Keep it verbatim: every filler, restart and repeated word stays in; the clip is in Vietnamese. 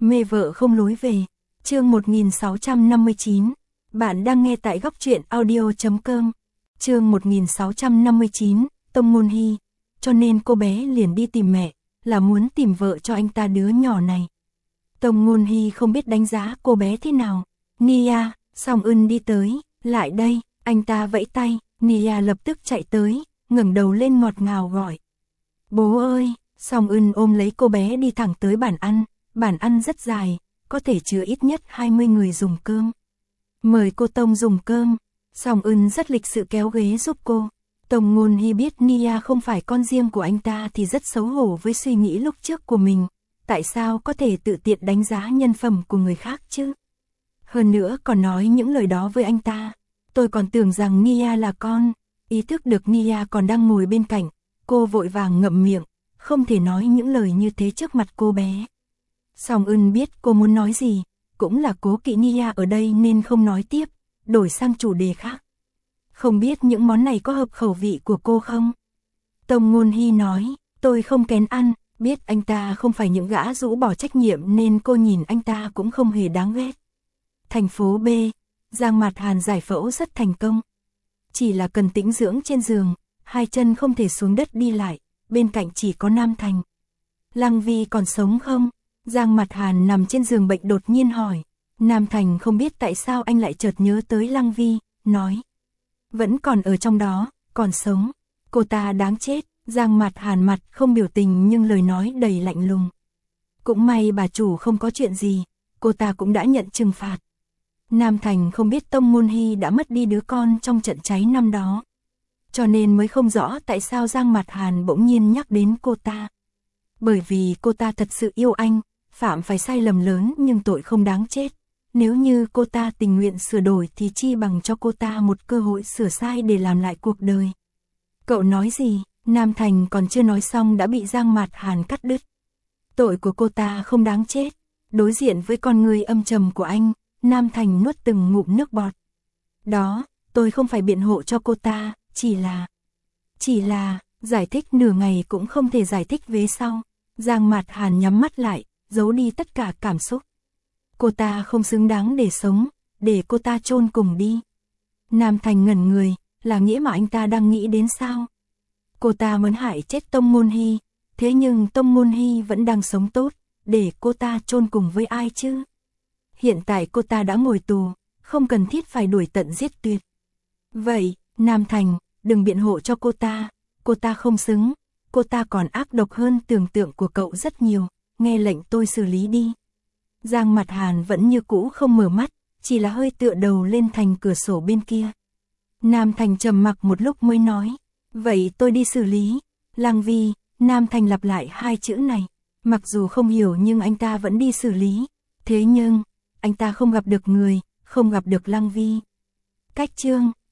Mê vợ không lối về. Chương một nghìn sáu trăm năm mươi chín. Bạn đang nghe tại góc truyện audio chấm com. Chương một nghìn sáu trăm năm mươi chín, Tông Ngôn Hy. Cho nên cô bé liền đi tìm mẹ, là muốn tìm vợ cho anh ta đứa nhỏ này. Tông Ngôn Hy không biết đánh giá cô bé thế nào. Nia, Song Ưn đi tới, lại đây, anh ta vẫy tay, Nia lập tức chạy tới, ngẩng đầu lên ngọt ngào gọi. Bố ơi, Song Ưn ôm lấy cô bé đi thẳng tới bàn ăn, bàn ăn rất dài, có thể chứa ít nhất hai mươi người dùng cơm. Mời cô Tông dùng cơm, Song Ưn rất lịch sự kéo ghế giúp cô. Tông Ngôn Hy biết Nia không phải con riêng của anh ta thì rất xấu hổ với suy nghĩ lúc trước của mình. Tại sao có thể tự tiện đánh giá nhân phẩm của người khác chứ? Hơn nữa còn nói những lời đó với anh ta. Tôi còn tưởng rằng Nia là con. Ý thức được Nia còn đang ngồi bên cạnh, cô vội vàng ngậm miệng, không thể nói những lời như thế trước mặt cô bé. Song Ưn biết cô muốn nói gì, cũng là cố kỵ Nia ở đây nên không nói tiếp, đổi sang chủ đề khác. Không biết những món này có hợp khẩu vị của cô không? Tông Ngôn Hy nói, tôi không kén ăn, biết anh ta không phải những gã rũ bỏ trách nhiệm nên cô nhìn anh ta cũng không hề đáng ghét. Thành phố B, Giang Mạt Hàn giải phẫu rất thành công. Chỉ là cần tĩnh dưỡng trên giường, hai chân không thể xuống đất đi lại, bên cạnh chỉ có Nam Thành. Lăng Vi còn sống không? Giang Mạt Hàn nằm trên giường bệnh đột nhiên hỏi. Nam Thành không biết tại sao anh lại chợt nhớ tới Lăng Vi, nói. Vẫn còn ở trong đó, còn sống. Cô ta đáng chết. Giang Mạt Hàn mặt không biểu tình nhưng lời nói đầy lạnh lùng. Cũng may bà chủ không có chuyện gì, cô ta cũng đã nhận trừng phạt. Nam Thành không biết Tông Ngôn Hy đã mất đi đứa con trong trận cháy năm đó. Cho nên mới không rõ tại sao Giang Mạt Hàn bỗng nhiên nhắc đến cô ta. Bởi vì cô ta thật sự yêu anh, phạm phải sai lầm lớn nhưng tội không đáng chết. Nếu như cô ta tình nguyện sửa đổi thì chi bằng cho cô ta một cơ hội sửa sai để làm lại cuộc đời. Cậu nói gì? Nam Thành còn chưa nói xong đã bị Giang Mạt Hàn cắt đứt. Tội của cô ta không đáng chết. Đối diện với con người âm trầm của anh, Nam Thành nuốt từng ngụm nước bọt. Đó, tôi không phải biện hộ cho cô ta, chỉ là... Chỉ là, giải thích nửa ngày cũng không thể giải thích vế sau. Giang Mạt Hàn nhắm mắt lại, giấu đi tất cả cảm xúc. Cô ta không xứng đáng để sống, để cô ta chôn cùng đi. Nam Thành ngẩn người, là nghĩa mà anh ta đang nghĩ đến sao? Cô ta muốn hại chết Tông Ngôn Hy, thế nhưng Tông Ngôn Hy vẫn đang sống tốt, để cô ta chôn cùng với ai chứ? Hiện tại cô ta đã ngồi tù, không cần thiết phải đuổi tận giết tuyệt. Vậy, Nam Thành, đừng biện hộ cho cô ta, cô ta không xứng, cô ta còn ác độc hơn tưởng tượng của cậu rất nhiều, nghe lệnh tôi xử lý đi. Giang Mạt Hàn vẫn như cũ không mở mắt, chỉ là hơi tựa đầu lên thành cửa sổ bên kia. Nam Thành trầm mặc một lúc mới nói. Vậy tôi đi xử lý. Lăng Vi, Nam Thành lặp lại hai chữ này. Mặc dù không hiểu nhưng anh ta vẫn đi xử lý. Thế nhưng, anh ta không gặp được người, không gặp được Lăng Vi. Cách chương